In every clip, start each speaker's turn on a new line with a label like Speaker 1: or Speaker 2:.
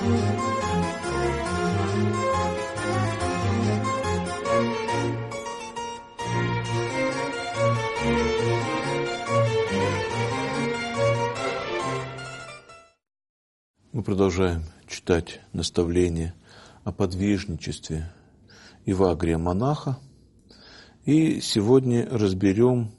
Speaker 1: Мы продолжаем читать наставления о подвижничестве Евагрия монаха. И сегодня разберем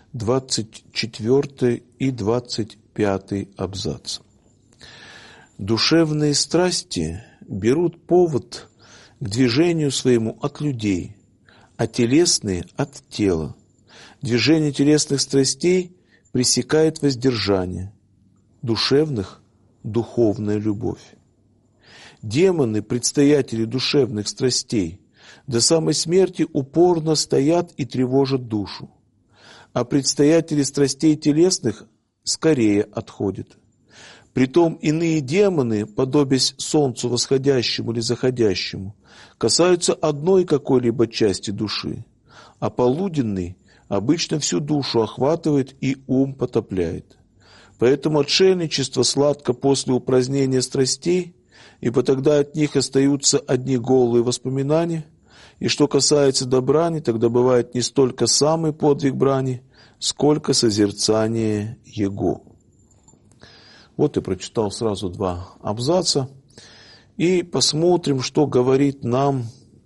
Speaker 1: 24 и 25 абзац. Душевные страсти берут повод к движению своему от людей, а телесные – от тела. Движение телесных страстей пресекает воздержание, душевных – духовная любовь. Демоны, предстоятели душевных страстей, до самой смерти упорно стоят и тревожат душу, а предстоятели страстей телесных скорее отходят. Притом иные демоны, подобясь солнцу восходящему или заходящему, касаются одной какой-либо части души, а полуденный обычно всю душу охватывает и ум потопляет. Поэтому отшельничество сладко после упразднения страстей, ибо тогда от них остаются одни голые воспоминания, и что касается до брани, тогда бывает не столько самый подвиг брани, сколько созерцание его. Вот я прочитал сразу 2 абзаца, и посмотрим, что говорит нам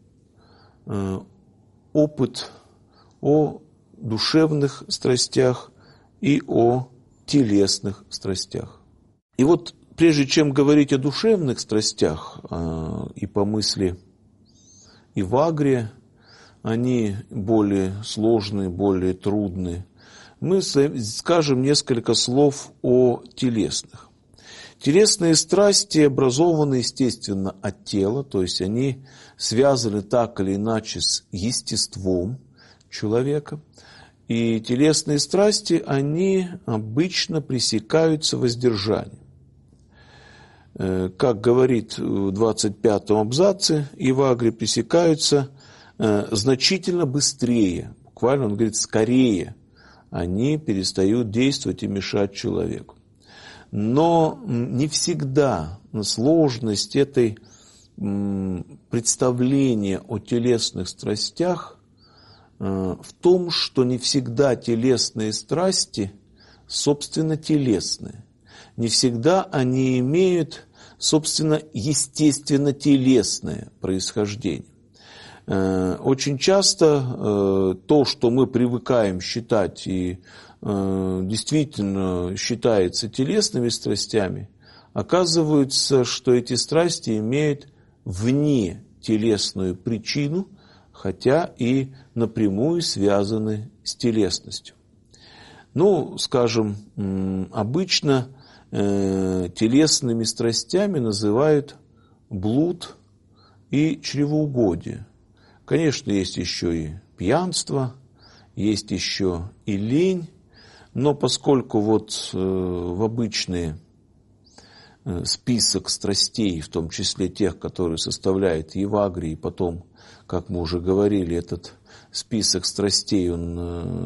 Speaker 1: опыт о душевных страстях и о телесных страстях. И вот прежде чем говорить о душевных страстях, и по мысли Евагрия, они более сложные, более трудные, мы скажем несколько слов о телесных. Телесные страсти образованы, естественно, от тела, то есть они связаны так или иначе с естеством человека. И телесные страсти, они обычно пресекаются воздержанием. Как говорит в 25-м абзаце, Евагрий, пресекаются значительно быстрее, буквально он говорит скорее, они перестают действовать и мешать человеку. Но не всегда сложность этой представления о телесных страстях в том, что не всегда телесные страсти, собственно, телесные. Не всегда они имеют, собственно, естественно-телесное происхождение. Очень часто то, что мы привыкаем считать и действительно считается телесными страстями, оказывается, что эти страсти имеют внетелесную причину, хотя и напрямую связаны с телесностью. Ну, скажем, обычно телесными страстями называют блуд и чревоугодие. Конечно, есть еще и пьянство, есть еще и лень, но поскольку вот в обычный список страстей, в том числе тех, которые составляет Евагрий, и потом, как мы уже говорили, этот список страстей, он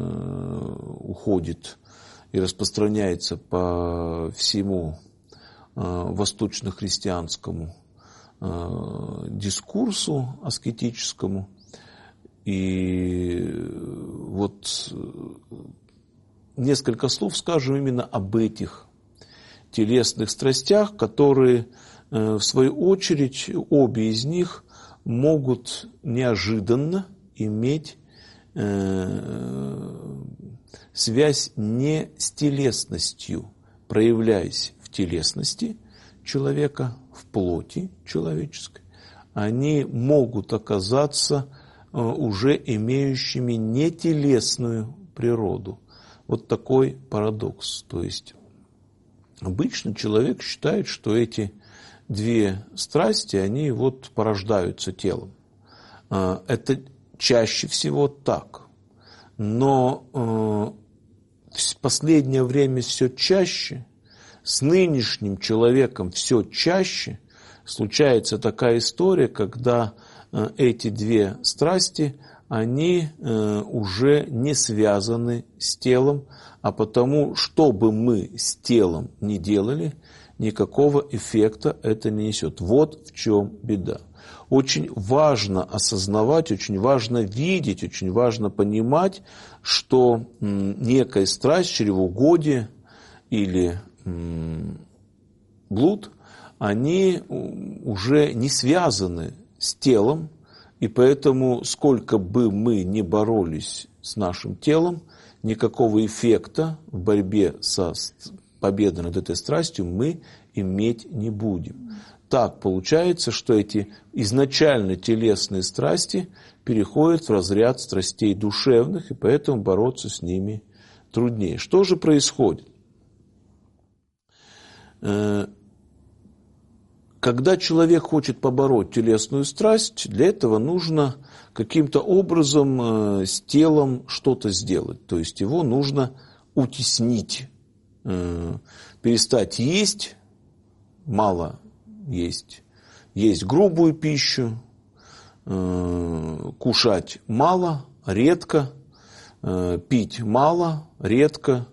Speaker 1: уходит и распространяется по всему восточно-христианскому дискурсу аскетическому. И вот несколько слов скажем именно об этих телесных страстях, которые, в свою очередь, обе из них могут неожиданно иметь связь не с телесностью, проявляясь в телесности человека, в плоти человеческой, они могут оказаться уже имеющими нетелесную природу. Вот такой парадокс. То есть обычно человек считает, что эти 2 страсти, они вот порождаются телом. Это чаще всего так. Но в последнее время все чаще, с нынешним человеком все чаще случается такая история, когда эти 2 страсти, они уже не связаны с телом, а потому, что бы мы с телом ни делали, никакого эффекта это не несет. Вот в чем беда. Очень важно осознавать, очень важно видеть, очень важно понимать, что некая страсть, чревоугодие или блуд, они уже не связаны с телом, и поэтому сколько бы мы ни боролись с нашим телом, никакого эффекта в борьбе со победой над этой страстью мы иметь не будем. Так получается, что эти изначально телесные страсти переходят в разряд страстей душевных, и поэтому бороться с ними труднее. Что же происходит? Когда человек хочет побороть телесную страсть, для этого нужно каким-то образом с телом что-то сделать. То есть его нужно утеснить, перестать есть, мало есть грубую пищу, кушать мало, редко, пить мало, редко,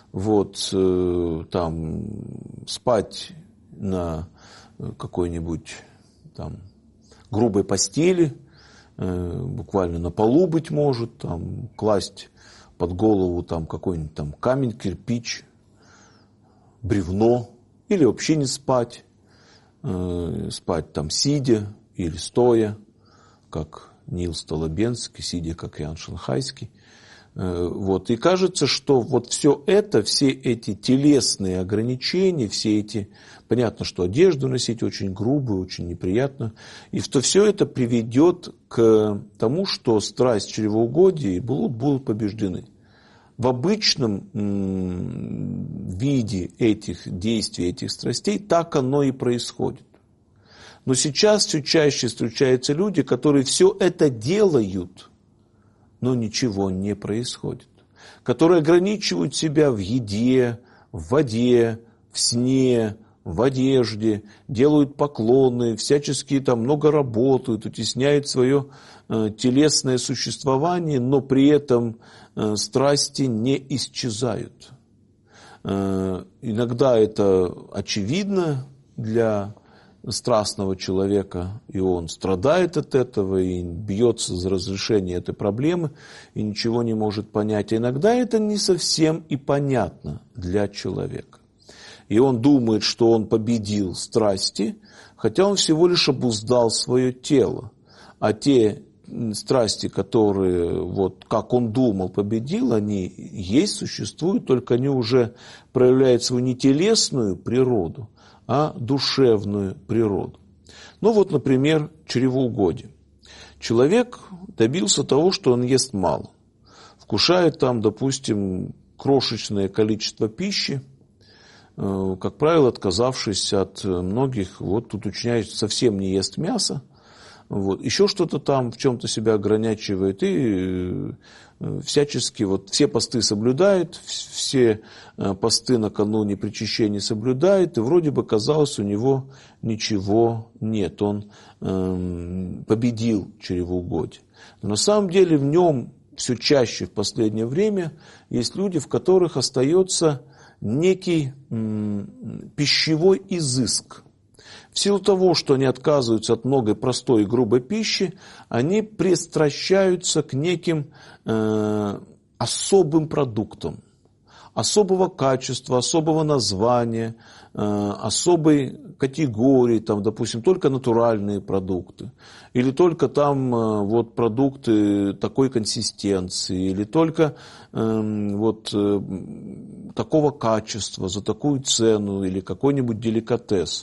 Speaker 1: там, спать на какой-нибудь там грубой постели, буквально на полу, быть может, там, класть под голову там какой-нибудь там камень, кирпич, бревно, или вообще не спать, спать там сидя или стоя, как Нил Столобенский, сидя, как Иоанн Шанхайский. И кажется, что все эти телесные ограничения, понятно, что одежду носить очень грубую, очень неприятно, и что все это приведет к тому, что страсть, чревоугодие и блуд будут побеждены. В обычном виде этих действий, этих страстей, так оно и происходит. Но сейчас все чаще встречаются люди, которые все это делают, но ничего не происходит. Которые ограничивают себя в еде, в воде, в сне, в одежде, делают поклоны, всячески там много работают, утесняют свое телесное существование, но при этом страсти не исчезают. Иногда это очевидно для страстного человека, и он страдает от этого, и бьется за разрешение этой проблемы, и ничего не может понять. А иногда это не совсем и понятно для человека. И он думает, что он победил страсти, хотя он всего лишь обуздал свое тело. А те страсти, которые, как он думал, победил, они есть, существуют, только они уже проявляют свою не телесную природу, а душевную природу. Например, чревоугодие. Человек добился того, что он ест мало. Вкушает там, допустим, крошечное количество пищи, как правило, отказавшись от многих, тут уточняется, совсем не ест мясо, еще что-то там, в чем-то себя ограничивает, и всячески все посты соблюдает, все посты накануне причащения соблюдает, и вроде бы, казалось, у него ничего нет, он победил чревоугодие. Но на самом деле в нем все чаще в последнее время есть люди, в которых остается некий пищевой изыск. В силу того, что они отказываются от многой простой и грубой пищи, они пристращаются к неким особым продуктам, особого качества, особого названия, особой категории, допустим, только натуральные продукты, или только продукты такой консистенции, или только такого качества, за такую цену, или какой-нибудь деликатес.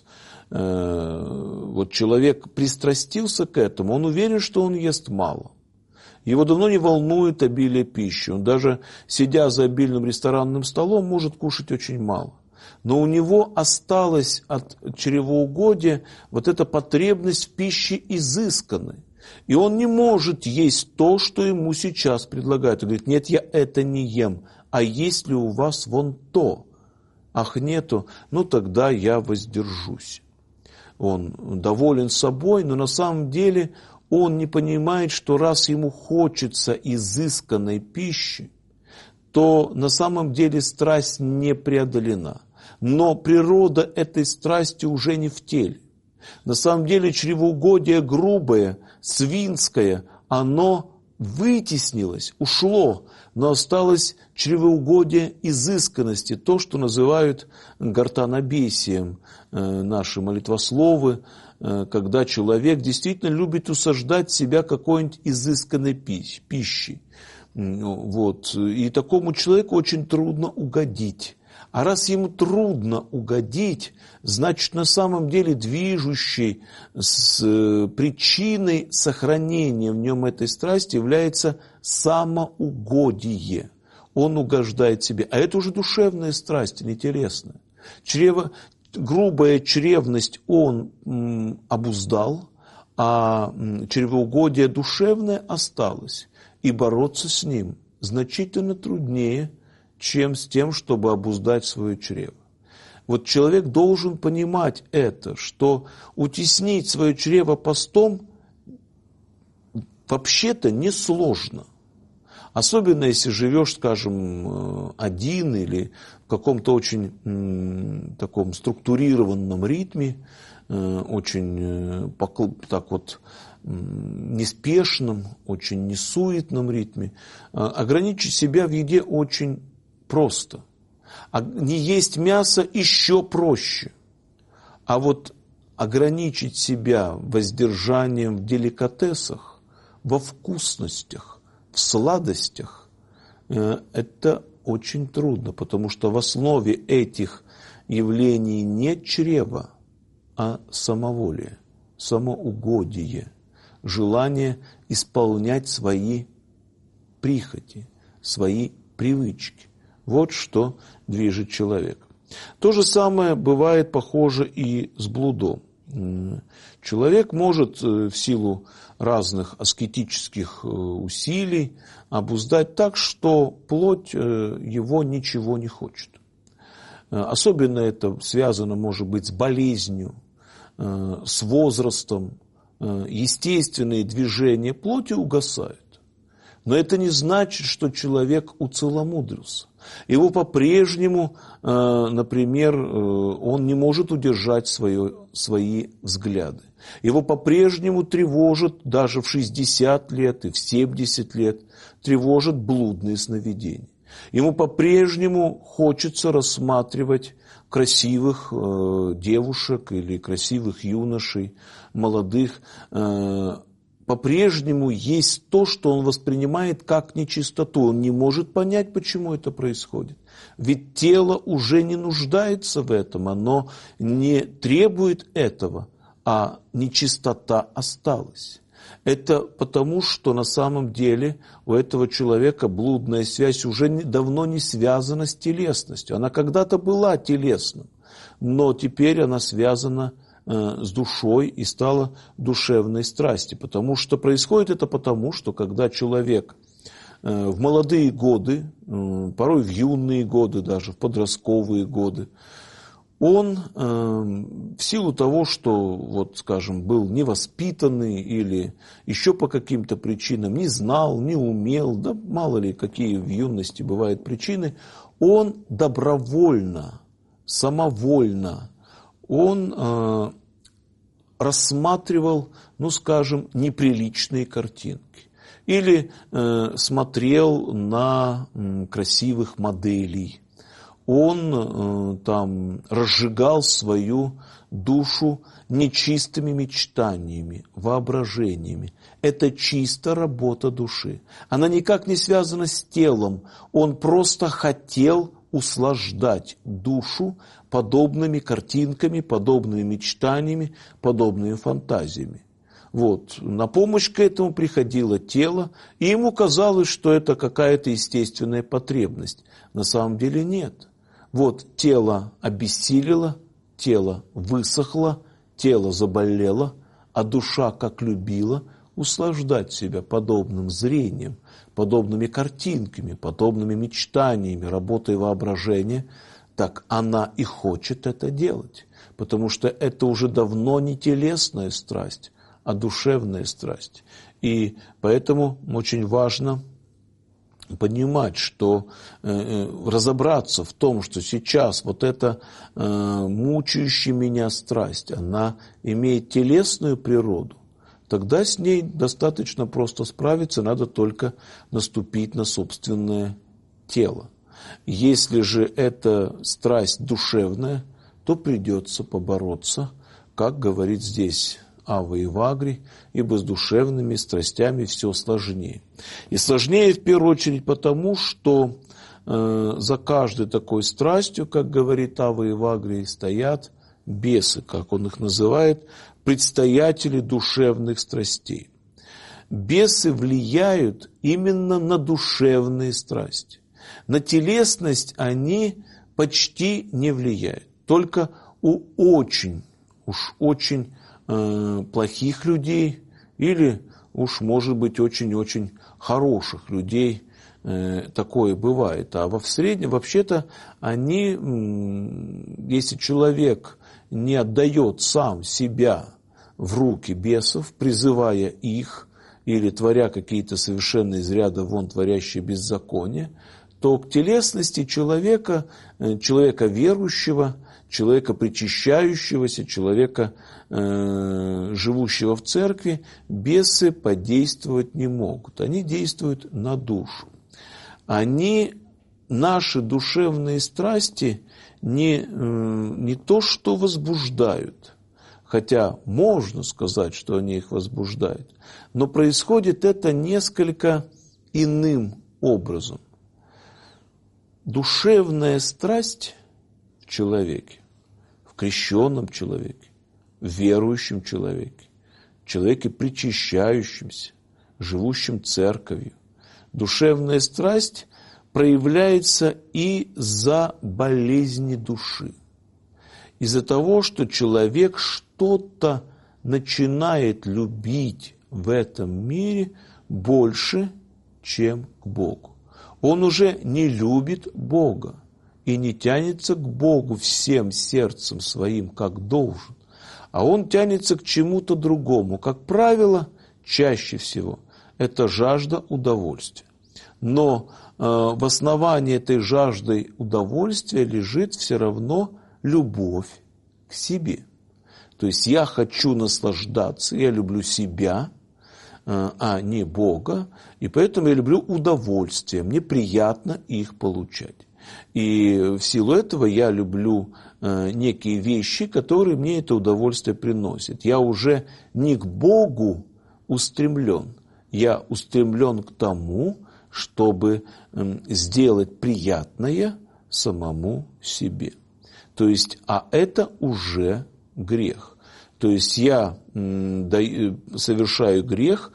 Speaker 1: Человек пристрастился к этому, он уверен, что он ест мало. Его давно не волнует обилие пищи. Он даже, сидя за обильным ресторанным столом, может кушать очень мало. Но у него осталась от чревоугодия эта потребность в пище изысканной. И он не может есть то, что ему сейчас предлагают. Он говорит: нет, я это не ем. А есть ли у вас то? Ах, нету, тогда я воздержусь. Он доволен собой, но на самом деле он не понимает, что раз ему хочется изысканной пищи, то на самом деле страсть не преодолена. Но природа этой страсти уже не в теле. На самом деле чревоугодие грубое, свинское, оно вытеснилось, ушло, но осталось чревоугодие изысканности, то, что называют гортанобесием наши молитвословы, когда человек действительно любит усаждать себя какой-нибудь изысканной пищей. Вот. И такому человеку очень трудно угодить. А раз ему трудно угодить, значит, на самом деле движущей с причиной сохранения в нем этой страсти является самоугодие. Он угождает себе. А это уже душевная страсть, не телесная. Грубая чревность он обуздал, а чревоугодие душевное осталось. И бороться с ним значительно труднее, чем с тем, чтобы обуздать свое чрево. Вот человек должен понимать это, что утеснить свое чрево постом вообще-то несложно. Особенно если живешь, скажем, один или в каком-то очень таком структурированном ритме, очень так вот неспешном, очень несуетном ритме. Ограничить себя в еде очень просто. А не есть мясо еще проще. А вот ограничить себя воздержанием в деликатесах, во вкусностях, в сладостях, это очень трудно, потому что в основе этих явлений не чрево, а самоволие, самоугодие, желание исполнять свои прихоти, свои привычки. Вот что движет человека. То же самое бывает похоже и с блудом. Человек может в силу разных аскетических усилий обуздать так, что плоть его ничего не хочет. Особенно это связано, может быть, с болезнью, с возрастом. Естественные движения плоти угасают. Но это не значит, что человек уцеломудрился. Его по-прежнему, например, он не может удержать свои взгляды. Его по-прежнему тревожит даже в 60 лет и в 70 лет, тревожат блудные сновидения. Ему по-прежнему хочется рассматривать красивых девушек или красивых юношей, молодых. По-прежнему есть то, что он воспринимает как нечистоту. Он не может понять, почему это происходит. Ведь тело уже не нуждается в этом, оно не требует этого, а нечистота осталась. Это потому, что на самом деле у этого человека блудная связь уже давно не связана с телесностью. Она когда-то была телесным, но теперь она связана с душой и стала душевной страстью. Потому что происходит это потому, что когда человек в молодые годы, порой в юные годы, даже в подростковые годы, он в силу того, что, вот, скажем, был невоспитанный или еще по каким-то причинам не знал, не умел, да мало ли какие в юности бывают причины, он добровольно, самовольно, он рассматривал, ну, скажем, неприличные картинки или смотрел на красивых моделей. Он там разжигал свою душу нечистыми мечтаниями, воображениями. Это чисто работа души. Она никак не связана с телом. Он просто хотел услаждать душу подобными картинками, подобными мечтаниями, подобными фантазиями. Вот. На помощь к этому приходило тело, и ему казалось, что это какая-то естественная потребность. На самом деле нет. Вот тело обессилило, тело высохло, тело заболело, а душа, как любила, услаждать себя подобным зрением, подобными картинками, подобными мечтаниями, работой воображения, так она и хочет это делать. Потому что это уже давно не телесная страсть, а душевная страсть. И поэтому очень важно понимать, что разобраться в том, что сейчас вот эта мучающая меня страсть, она имеет телесную природу, тогда с ней достаточно просто справиться, надо только наступить на собственное тело. Если же это страсть душевная, то придется побороться, как говорит здесь Ава и Вагри, ибо с душевными страстями все сложнее. И сложнее в первую очередь потому, что за каждой такой страстью, как говорит Ава и Вагри, стоят бесы, как он их называет, предстоятели душевных страстей. Бесы влияют именно на душевные страсти. На телесность они почти не влияют. Только у очень плохих людей или уж, может быть, очень-очень хороших людей такое бывает. А в среднем, вообще-то, они, если человек не отдает сам себя в руки бесов, призывая их или творя какие-то совершенно из ряда вон творящие беззакония, то к телесности человека верующего, человека причащающегося, человека, живущего в церкви, бесы подействовать не могут. Они действуют на душу. Наши душевные страсти не то что возбуждают, хотя можно сказать, что они их возбуждают, но происходит это несколько иным образом. Душевная страсть в человеке, в крещенном человеке, в верующем человеке, человеке причащающемся, живущем церковью. Душевная страсть проявляется из-за болезни души, из-за того, что человек что-то начинает любить в этом мире больше, чем к Богу. Он уже не любит Бога и не тянется к Богу всем сердцем своим, как должен, а он тянется к чему-то другому. Как правило, чаще всего это жажда удовольствия. Но в основании этой жажды удовольствия лежит все равно любовь к себе. То есть я хочу наслаждаться, я люблю себя, а не Бога, и поэтому я люблю удовольствие, мне приятно их получать. И в силу этого я люблю некие вещи, которые мне это удовольствие приносят. Я уже не к Богу устремлен, я устремлен к тому, чтобы сделать приятное самому себе. То есть, а это уже грех. То есть я совершая грех,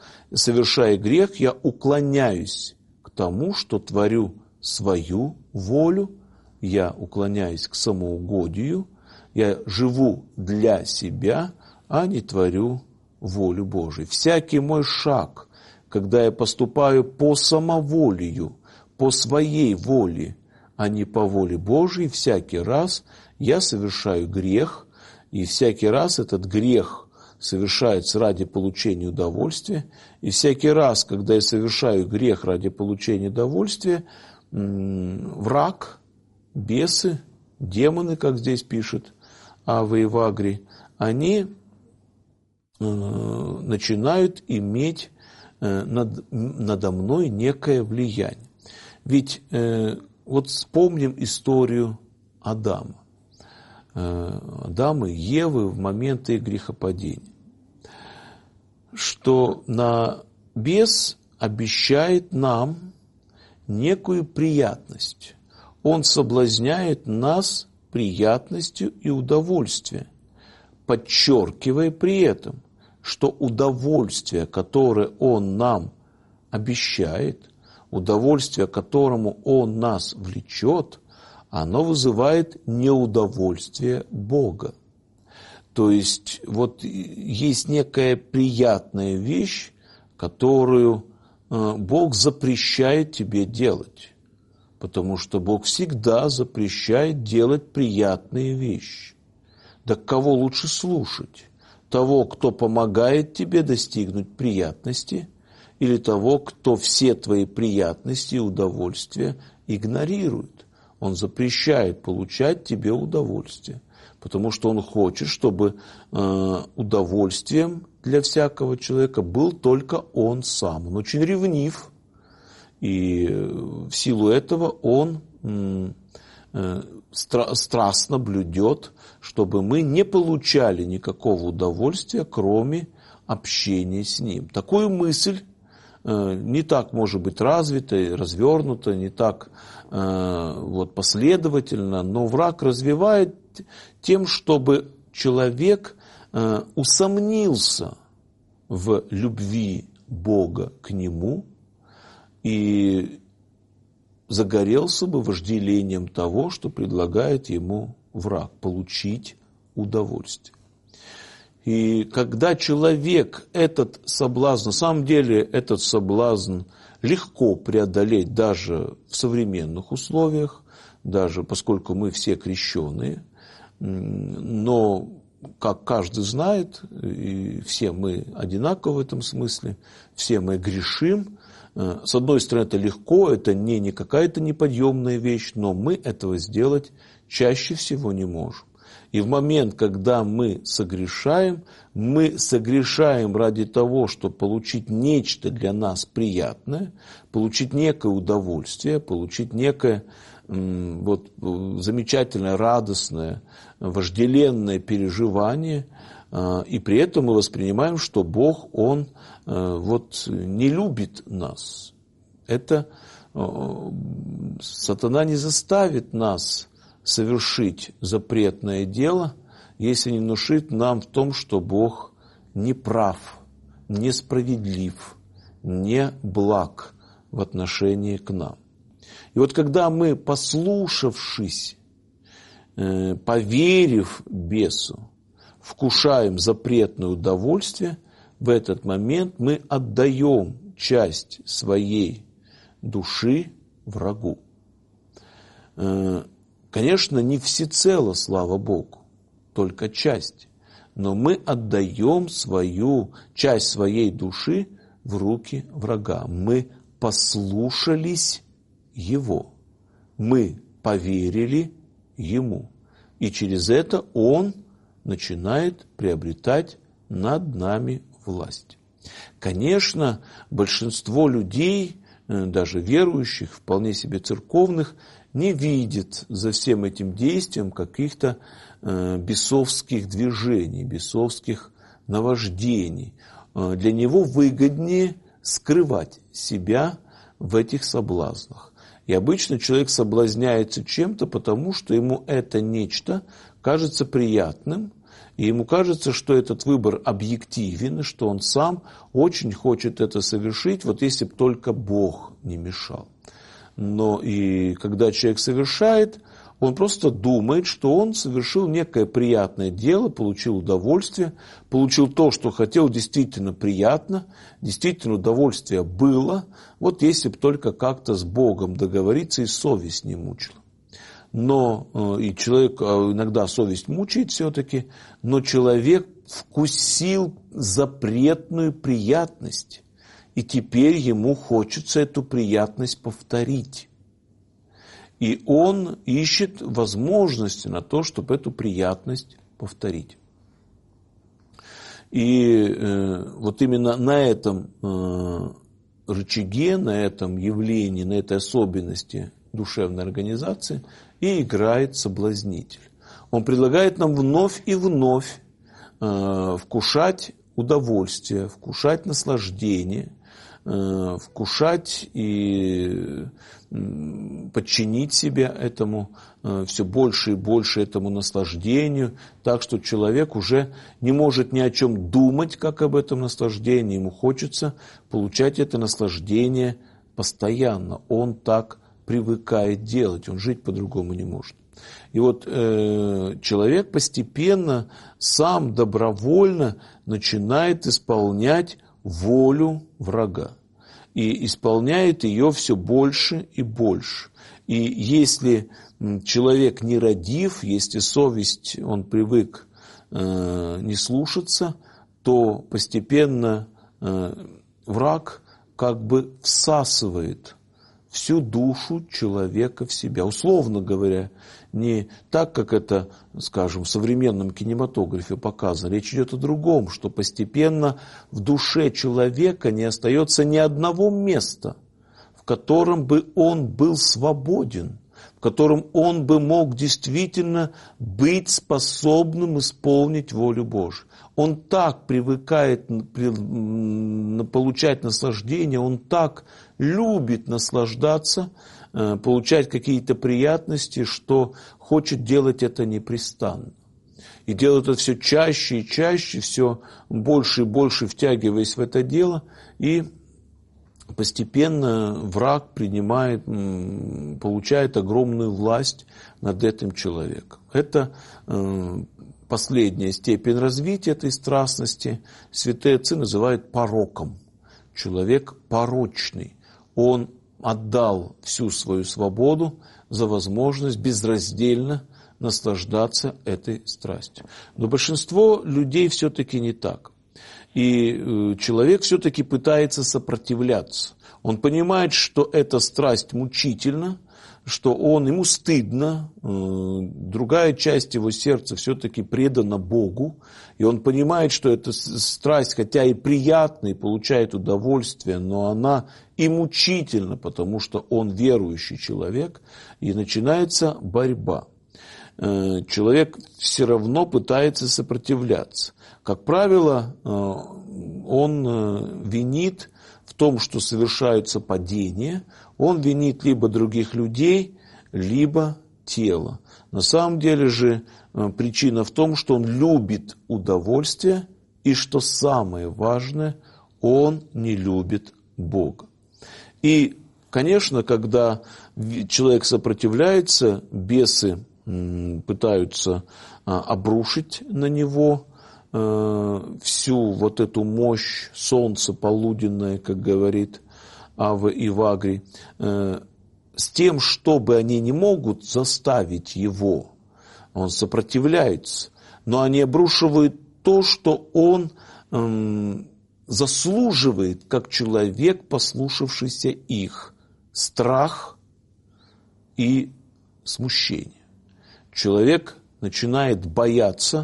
Speaker 1: я уклоняюсь к тому, что творю свою волю, я уклоняюсь к самоугодию, я живу для себя, а не творю волю Божию. Всякий мой шаг, когда я поступаю по самоволию, по своей воле, а не по воле Божией, всякий раз я совершаю грех, и всякий раз этот грех совершается ради получения удовольствия. И всякий раз, когда я совершаю грех ради получения удовольствия, враг, бесы, демоны, как здесь пишет Ава и Вагри, они начинают иметь надо мной некое влияние. Ведь вот вспомним историю Адама и Евы в моменты грехопадения, что бес обещает нам некую приятность. Он соблазняет нас приятностью и удовольствием, подчеркивая при этом, что удовольствие, которое он нам обещает, удовольствие, к которому он нас влечет, оно вызывает неудовольствие Бога. То есть вот есть некая приятная вещь, которую Бог запрещает тебе делать, потому что Бог всегда запрещает делать приятные вещи. Да кого лучше слушать? Того, кто помогает тебе достигнуть приятности, или того, кто все твои приятности и удовольствия игнорирует. Он запрещает получать тебе удовольствие, потому что он хочет, чтобы удовольствием для всякого человека был только он сам. Он очень ревнив, и в силу этого он страстно блюдет, чтобы мы не получали никакого удовольствия, кроме общения с ним. Такую мысль не так может быть развита, развернута, не так последовательно, но враг развивает тем, чтобы человек усомнился в любви Бога к нему и загорелся бы вожделением того, что предлагает ему враг, получить удовольствие. И когда человек этот соблазн, на самом деле этот соблазн легко преодолеть даже в современных условиях, даже поскольку мы все крещеные, но, как каждый знает, и все мы одинаковы в этом смысле, все мы грешим. С одной стороны, это легко, это не какая-то неподъемная вещь, но мы этого сделать чаще всего не можем. И в момент, когда мы согрешаем ради того, чтобы получить нечто для нас приятное, получить некое удовольствие, получить некое замечательное, радостное, вожделенное переживание, и при этом мы воспринимаем, что Бог, Он не любит нас. Это сатана не заставит нас совершить запретное дело, если не внушит нам в том, что Бог не прав, несправедлив, не благ в отношении к нам. И вот когда мы, послушавшись, поверив бесу, вкушаем запретное удовольствие, в этот момент мы отдаем часть своей души врагу. Конечно, не всецело, слава Богу, только часть. Но мы отдаем часть своей души в руки врага. Мы послушались его. Мы поверили ему. И через это он начинает приобретать над нами власть. Конечно, большинство людей, даже верующих, вполне себе церковных, не видит за всем этим действием каких-то бесовских движений, бесовских наваждений. Для него выгоднее скрывать себя в этих соблазнах. И обычно человек соблазняется чем-то, потому что ему это нечто кажется приятным, и ему кажется, что этот выбор объективен, что он сам очень хочет это совершить, если бы только Бог не мешал. Но и когда человек совершает, он просто думает, что он совершил некое приятное дело, получил удовольствие, получил то, что хотел, действительно приятно, действительно удовольствие было, если бы только как-то с Богом договориться и совесть не мучила. Но и человек, иногда совесть мучает все-таки, но человек вкусил запретную приятность. И теперь ему хочется эту приятность повторить. И он ищет возможности на то, чтобы эту приятность повторить. И именно на этом рычаге, на этом явлении, на этой особенности душевной организации и играет соблазнитель. Он предлагает нам вновь и вновь вкушать удовольствие, вкушать наслаждение, вкушать и подчинить себя этому, все больше и больше этому наслаждению, так что человек уже не может ни о чем думать, как об этом наслаждении, ему хочется получать это наслаждение постоянно, он так привыкает делать, он жить по-другому не может. И человек постепенно сам добровольно начинает исполнять волю врага. И исполняет ее все больше и больше. И если человек нерадив, если совесть, он привык не слушаться, то постепенно враг как бы всасывает всю душу человека в себя. Условно говоря, не так, как это, скажем, в современном кинематографе показано. Речь идет о другом, что постепенно в душе человека не остается ни одного места, в котором бы он был свободен, в котором он бы мог действительно быть способным исполнить волю Божию. Он так привыкает получать наслаждение, он так любит наслаждаться, получать какие-то приятности, что хочет делать это непрестанно. И делает это все чаще и чаще, все больше и больше втягиваясь в это дело, и постепенно враг получает огромную власть над этим человеком. Это последняя степень развития этой страстности. Святые отцы называют пороком. Человек порочный. Он отдал всю свою свободу за возможность безраздельно наслаждаться этой страстью. Но большинство людей все-таки не так. И человек все-таки пытается сопротивляться. Он понимает, что эта страсть мучительна, что ему стыдно, другая часть его сердца все-таки предана Богу, и он понимает, что эта страсть, хотя и приятна, и получает удовольствие, но она и мучительна, потому что он верующий человек, и начинается борьба. Человек все равно пытается сопротивляться. Как правило, он винит в том, что совершаются падения, он винит либо других людей, либо тело. На самом деле же причина в том, что он любит удовольствие, и, что самое важное, он не любит Бога. И, конечно, когда человек сопротивляется, бесы пытаются обрушить на него всю вот эту мощь солнца полуденное, как говорит Ава Ивагри, с тем, чтобы они не могут заставить его. Он сопротивляется, но они обрушивают то, что он заслуживает, как человек, послушавшийся их. Страх и смущение. Человек начинает бояться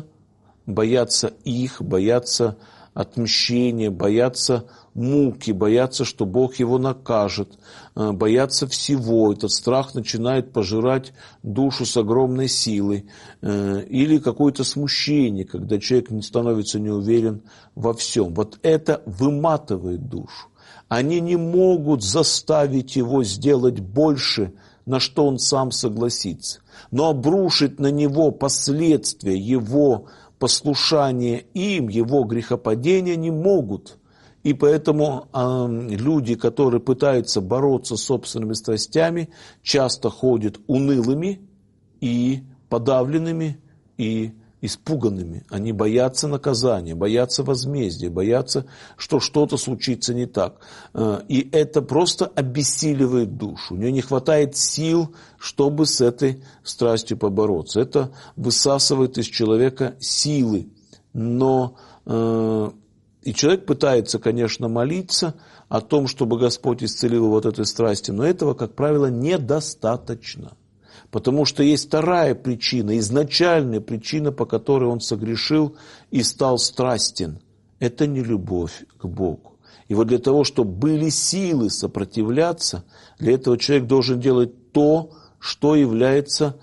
Speaker 1: их, бояться отмщения, бояться муки, бояться, что Бог его накажет, бояться всего. Этот страх начинает пожирать душу с огромной силой. Или какое-то смущение, когда человек становится неуверен во всем. Вот это выматывает душу. Они не могут заставить его сделать больше, на что он сам согласится. Но обрушить на него последствия его послушания им, его грехопадения не могут. И поэтому люди, которые пытаются бороться с собственными страстями, часто ходят унылыми и подавленными, и испуганными. Они боятся наказания, боятся возмездия, боятся, что что-то случится не так. И это просто обессиливает душу. У нее не хватает сил, чтобы с этой страстью побороться. Это высасывает из человека силы. Но и человек пытается, конечно, молиться о том, чтобы Господь исцелил вот этой страсти, но этого, как правило, недостаточно. Потому что есть вторая причина, изначальная причина, по которой он согрешил и стал страстен. Это не любовь к Богу. И вот для того, чтобы были силы сопротивляться, для этого человек должен делать то, что является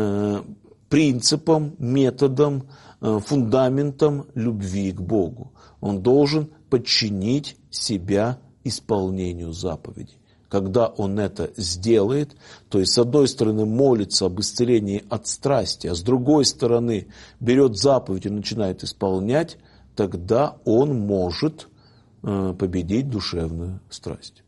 Speaker 1: принципом, методом, фундаментом любви к Богу. Он должен подчинить себя исполнению заповедей. Когда он это сделает, то есть с одной стороны молится об исцелении от страсти, а с другой стороны берет заповедь и начинает исполнять, тогда он может победить душевную страсть.